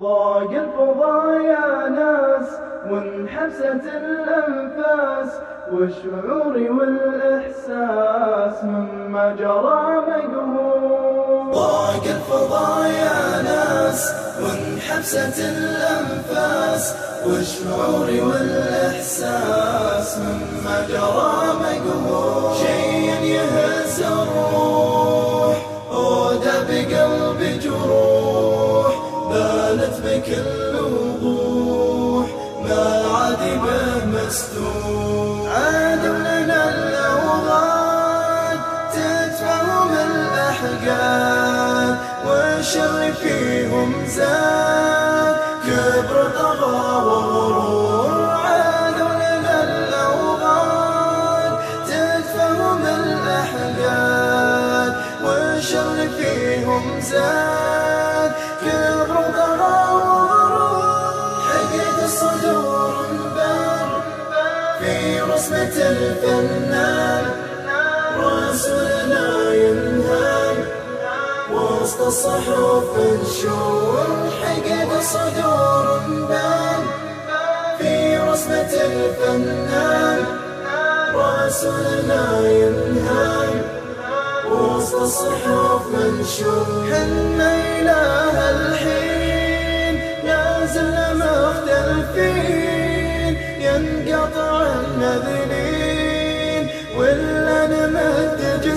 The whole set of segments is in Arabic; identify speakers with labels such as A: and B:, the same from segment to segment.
A: ضاق الفضا يا ناس وانحبست الأنفاس، والشعور والإحساس مما جرى مقهور. ضاق الفضا يا ناس وانحبست الأنفاس، والشعور والإحساس مما جرى مقهور. شيء يهز الروح أودى بقلب جروح، بانت بكل وضوح ما عاد به مستور. عادوا لنا الأوغاد تدفعهم الأحقاد، والشر فيهم زاد كبر طغى وغرور. عادوا لنا الأوغاد تدفعهم الأحقاد، والشر فيهم زاد كبر طغى وغرور. حقد الصدور انبان في رسمة الفنان، رسولنا ينهان وسط الصحف انشور. حقد الصدور انبان في رسمة الفنان، رسولنا ينهان وسط الصحف منشور. حنا إله الحين لا زلنا مختلفين، ينقطع النذلين ولا نمد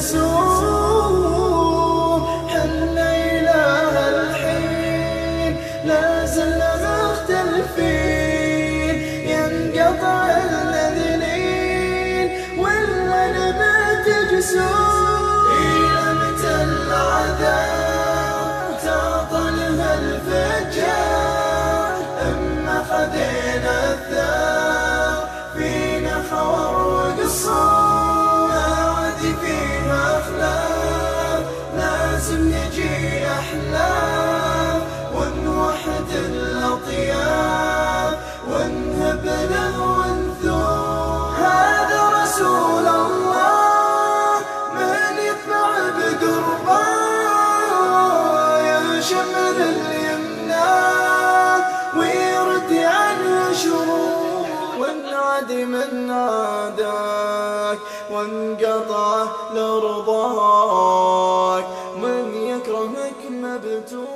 A: جسوم. حنا إله الحين لا زلنا مختلفين، ينقطع النذلين ولا نمد جسوم. تعطلها الفجار أما خذينا الثار، فينا خور وقصور. ما عاد فيها أخلاق لازم نجي أحلام، ونوحد الأطياب ونهب له ونثور. هذا رسول الله من يطمع بقربه، شمر اليمنى ويرد عنه شرور. وانعد من عاداك وانقطع لرضاك، من يكرهك مبتور.